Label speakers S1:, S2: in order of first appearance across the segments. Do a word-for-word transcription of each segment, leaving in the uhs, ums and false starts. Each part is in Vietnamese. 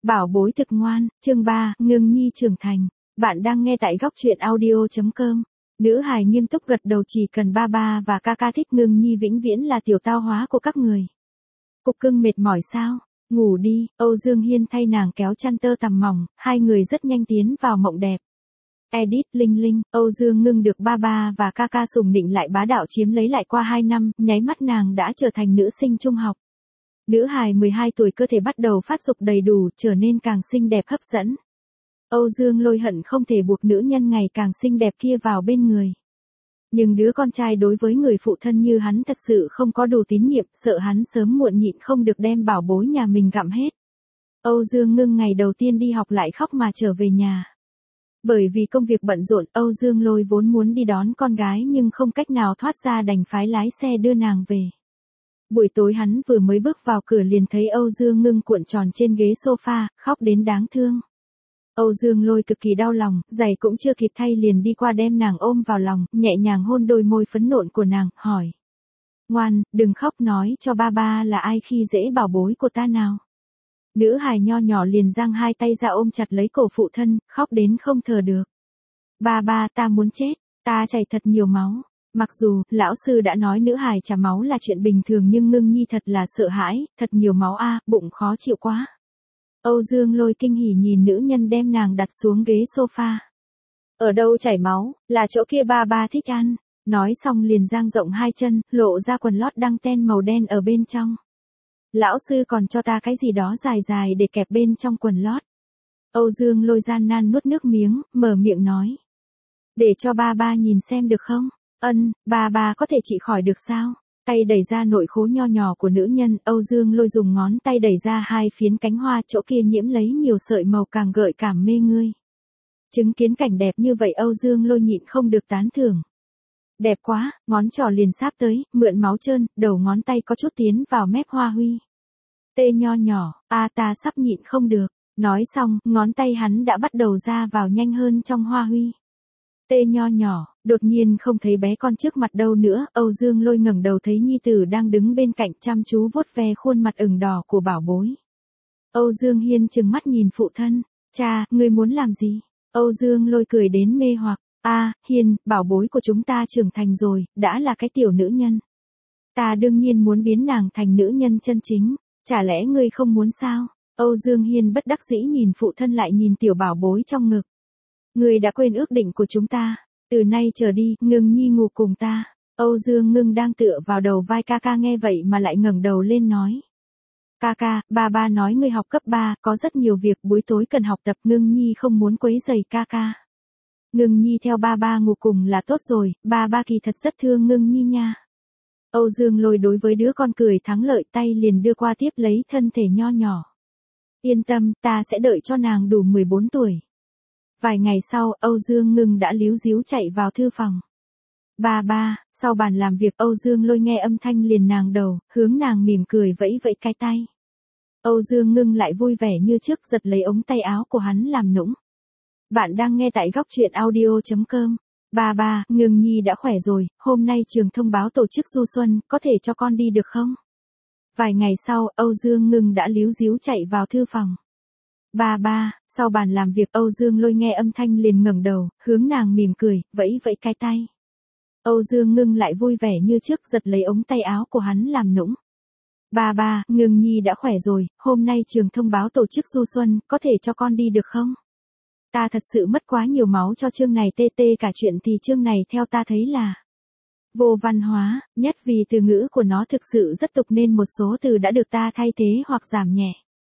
S1: Bảo bối thực ngoan, chương ba, Ngưng Nhi trưởng thành. Bạn đang nghe tại góc truyện audio chấm com. Nữ hài nghiêm túc gật đầu, chỉ cần ba ba và ca ca thích Ngưng Nhi vĩnh viễn là tiểu tao hóa của các người. Cục cưng mệt mỏi sao? Ngủ đi, Âu Dương Hiên thay nàng kéo chăn tơ tằm mỏng, hai người rất nhanh tiến vào mộng đẹp. Edit Linh Linh, Âu Dương Ngưng được ba ba và ca ca sủng nịnh lại bá đạo chiếm lấy lại qua hai năm, nháy mắt nàng đã trở thành nữ sinh trung học. Nữ hài mười hai tuổi cơ thể bắt đầu phát dục đầy đủ, trở nên càng xinh đẹp hấp dẫn. Âu Dương Lôi hận không thể buộc nữ nhân ngày càng xinh đẹp kia vào bên người. Nhưng đứa con trai đối với người phụ thân như hắn thật sự không có đủ tín nhiệm, sợ hắn sớm muộn nhịn không được đem bảo bối nhà mình gặm hết. Âu Dương Ngưng ngày đầu tiên đi học lại khóc mà trở về nhà. Bởi vì công việc bận rộn, Âu Dương Lôi vốn muốn đi đón con gái nhưng không cách nào thoát ra đành phái lái xe đưa nàng về. Buổi tối hắn vừa mới bước vào cửa liền thấy Âu Dương Ngưng cuộn tròn trên ghế sofa, khóc đến đáng thương. Âu Dương Lôi cực kỳ đau lòng, giày cũng chưa kịp thay liền đi qua đem nàng ôm vào lòng, nhẹ nhàng hôn đôi môi phấn nộn của nàng, hỏi. Ngoan, đừng khóc, nói cho ba ba là ai khi dễ bảo bối của ta nào. Nữ hài nho nhỏ liền giang hai tay ra ôm chặt lấy cổ phụ thân, khóc đến không thở được. Ba ba, ta muốn chết, ta chảy thật nhiều máu. Mặc dù, lão sư đã nói nữ hài chả máu là chuyện bình thường nhưng Ngưng Nhi thật là sợ hãi, thật nhiều máu a, bụng khó chịu quá. Âu Dương Lôi kinh hỉ nhìn nữ nhân đem nàng đặt xuống ghế sofa. Ở đâu chảy máu, là chỗ kia ba ba thích ăn. Nói xong liền giang rộng hai chân, lộ ra quần lót đăng ten màu đen ở bên trong. Lão sư còn cho ta cái gì đó dài dài để kẹp bên trong quần lót. Âu Dương Lôi gian nan nuốt nước miếng, mở miệng nói. Để cho ba ba nhìn xem được không? Ân, ba ba có thể trị khỏi được sao? Tay đẩy ra nội khố nho nhỏ của nữ nhân, Âu Dương Lôi dùng ngón tay đẩy ra hai phiến cánh hoa, chỗ kia nhiễm lấy nhiều sợi màu càng gợi cảm mê ngươi. Chứng kiến cảnh đẹp như vậy Âu Dương Lôi nhịn không được tán thưởng. Đẹp quá, ngón trỏ liền sáp tới, mượn máu trơn, đầu ngón tay có chút tiến vào mép hoa huy. Tê nho nhỏ, a ta sắp nhịn không được. Nói xong, ngón tay hắn đã bắt đầu ra vào nhanh hơn trong hoa huy. Tê nho nhỏ, đột nhiên không thấy bé con trước mặt đâu nữa, Âu Dương Lôi ngẩng đầu thấy nhi tử đang đứng bên cạnh chăm chú vuốt ve khuôn mặt ửng đỏ của bảo bối. Âu Dương Hiên trừng mắt nhìn phụ thân, cha, ngươi muốn làm gì? Âu Dương Lôi cười đến mê hoặc, a, Hiên, bảo bối của chúng ta trưởng thành rồi, đã là cái tiểu nữ nhân. Ta đương nhiên muốn biến nàng thành nữ nhân chân chính, chả lẽ ngươi không muốn sao? Âu Dương Hiên bất đắc dĩ nhìn phụ thân lại nhìn tiểu bảo bối trong ngực. Ngươi đã quên ước định của chúng ta, từ nay trở đi, Ngưng Nhi ngủ cùng ta. Âu Dương Ngưng đang tựa vào đầu vai ca ca nghe vậy mà lại ngẩng đầu lên nói. Ca ca, ba ba nói ngươi học cấp ba, có rất nhiều việc buổi tối cần học tập, Ngưng Nhi không muốn quấy rầy ca ca. Ngưng Nhi theo ba ba ngủ cùng là tốt rồi, ba ba kỳ thật rất thương Ngưng Nhi nha. Âu Dương Lôi đối với đứa con cười thắng lợi, tay liền đưa qua tiếp lấy thân thể nho nhỏ. Yên tâm, ta sẽ đợi cho nàng đủ mười bốn tuổi. Vài ngày sau, Âu Dương Ngưng đã líu díu chạy vào thư phòng. Ba ba, sau bàn làm việc Âu Dương Lôi nghe âm thanh liền nàng đầu, hướng nàng mỉm cười vẫy vẫy cái tay. Âu Dương Ngưng lại vui vẻ như trước giật lấy ống tay áo của hắn làm nũng. Bạn đang nghe tại góc truyện audio chấm com. Ba ba, Ngưng Nhi đã khỏe rồi, hôm nay trường thông báo tổ chức du xuân, có thể cho con đi được không? Vài ngày sau, Âu Dương Ngưng đã líu díu chạy vào thư phòng. Ba ba, sau bàn làm việc Âu Dương Lôi nghe âm thanh liền ngẩng đầu, hướng nàng mỉm cười, vẫy vẫy cái tay. Âu Dương Ngưng lại vui vẻ như trước giật lấy ống tay áo của hắn làm nũng. Ba ba, Ngưng Nhi đã khỏe rồi, hôm nay trường thông báo tổ chức du xuân, có thể cho con đi được không? Ta thật sự mất quá nhiều máu cho chương này tê tê cả chuyện thì chương này theo ta thấy là vô văn hóa, nhất vì từ ngữ của nó thực sự rất tục nên một số từ đã được ta thay thế hoặc giảm nhẹ.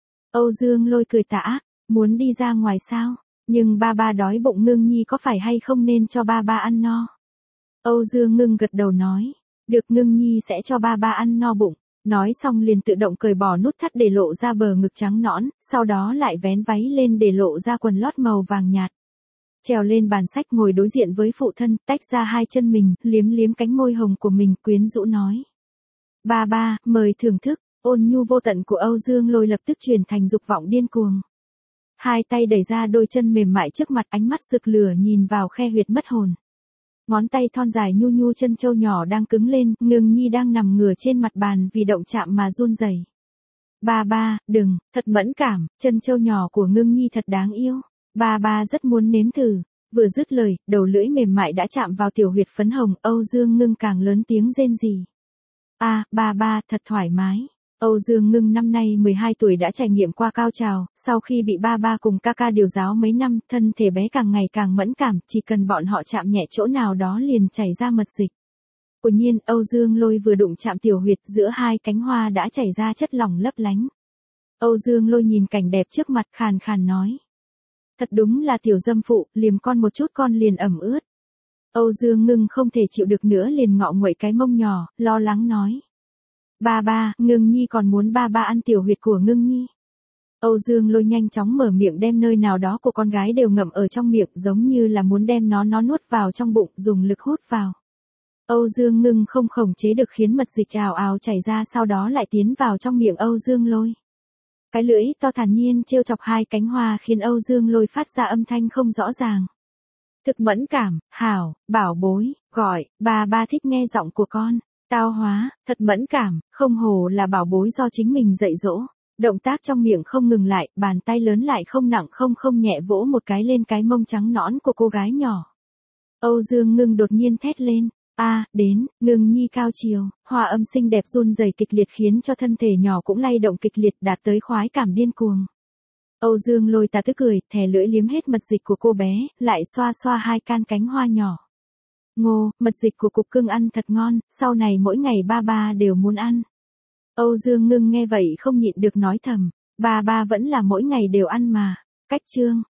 S1: Âu Dương Lôi cười tà ác, muốn đi ra ngoài sao? Nhưng ba ba đói bụng, Ngưng Nhi có phải hay không nên cho ba ba ăn no? Âu Dương Ngưng gật đầu nói, được, Ngưng Nhi sẽ cho ba ba ăn no bụng. Nói xong liền tự động cởi bỏ nút thắt để lộ ra bờ ngực trắng nõn, sau đó lại vén váy lên để lộ ra quần lót màu vàng nhạt. Trèo lên bàn sách ngồi đối diện với phụ thân, tách ra hai chân mình, liếm liếm cánh môi hồng của mình, quyến rũ nói. Ba ba, mời thưởng thức. Ôn nhu vô tận của Âu Dương Lôi lập tức chuyển thành dục vọng điên cuồng. Hai tay đẩy ra đôi chân mềm mại trước mặt, ánh mắt rực lửa nhìn vào khe huyệt mất hồn. Ngón tay thon dài nhu nhu chân châu nhỏ đang cứng lên, Ngưng Nhi đang nằm ngửa trên mặt bàn vì động chạm mà run rẩy. Ba ba, đừng, thật mẫn cảm, chân châu nhỏ của Ngưng Nhi thật đáng yêu. Ba ba rất muốn nếm thử. Vừa dứt lời, đầu lưỡi mềm mại đã chạm vào tiểu huyệt phấn hồng, Âu Dương Ngưng càng lớn tiếng rên rỉ. A, à, ba ba, thật thoải mái. Âu Dương Ngưng năm nay mười hai tuổi đã trải nghiệm qua cao trào, sau khi bị ba ba cùng ca ca điều giáo mấy năm, thân thể bé càng ngày càng mẫn cảm, chỉ cần bọn họ chạm nhẹ chỗ nào đó liền chảy ra mật dịch. Quả nhiên, Âu Dương Lôi vừa đụng chạm tiểu huyệt, giữa hai cánh hoa đã chảy ra chất lỏng lấp lánh. Âu Dương Lôi nhìn cảnh đẹp trước mặt, khàn khàn nói. Thật đúng là tiểu dâm phụ, liềm con một chút con liền ẩm ướt. Âu Dương Ngưng không thể chịu được nữa liền ngọ nguậy cái mông nhỏ, lo lắng nói. Ba ba, Ngưng Nhi còn muốn ba ba ăn tiểu huyệt của Ngưng Nhi. Âu Dương Lôi nhanh chóng mở miệng đem nơi nào đó của con gái đều ngậm ở trong miệng, giống như là muốn đem nó nó nuốt vào trong bụng, dùng lực hút vào. Âu Dương Ngưng không khống chế được khiến mật dịch ào ào chảy ra, sau đó lại tiến vào trong miệng Âu Dương Lôi. Cái lưỡi to thản nhiên trêu chọc hai cánh hoa khiến Âu Dương Lôi phát ra âm thanh không rõ ràng. Thực mẫn cảm, hảo, bảo bối, gọi, ba ba thích nghe giọng của con. Tao hóa, thật mẫn cảm, không hồ là bảo bối do chính mình dạy dỗ. Động tác trong miệng không ngừng lại, bàn tay lớn lại không nặng không không nhẹ vỗ một cái lên cái mông trắng nõn của cô gái nhỏ. Âu Dương Ngưng đột nhiên thét lên. A, à, đến, Ngưng Nhi cao chiều, hòa âm xinh đẹp run rẩy kịch liệt khiến cho thân thể nhỏ cũng lay động kịch liệt, đạt tới khoái cảm điên cuồng. Âu Dương Lôi tà tức cười, thè lưỡi liếm hết mật dịch của cô bé, lại xoa xoa hai can cánh hoa nhỏ. Ngô, mật dịch của cục cưng ăn thật ngon, sau này mỗi ngày ba ba đều muốn ăn. Âu Dương Ngưng nghe vậy không nhịn được nói thầm, ba ba vẫn là mỗi ngày đều ăn mà. Cách chương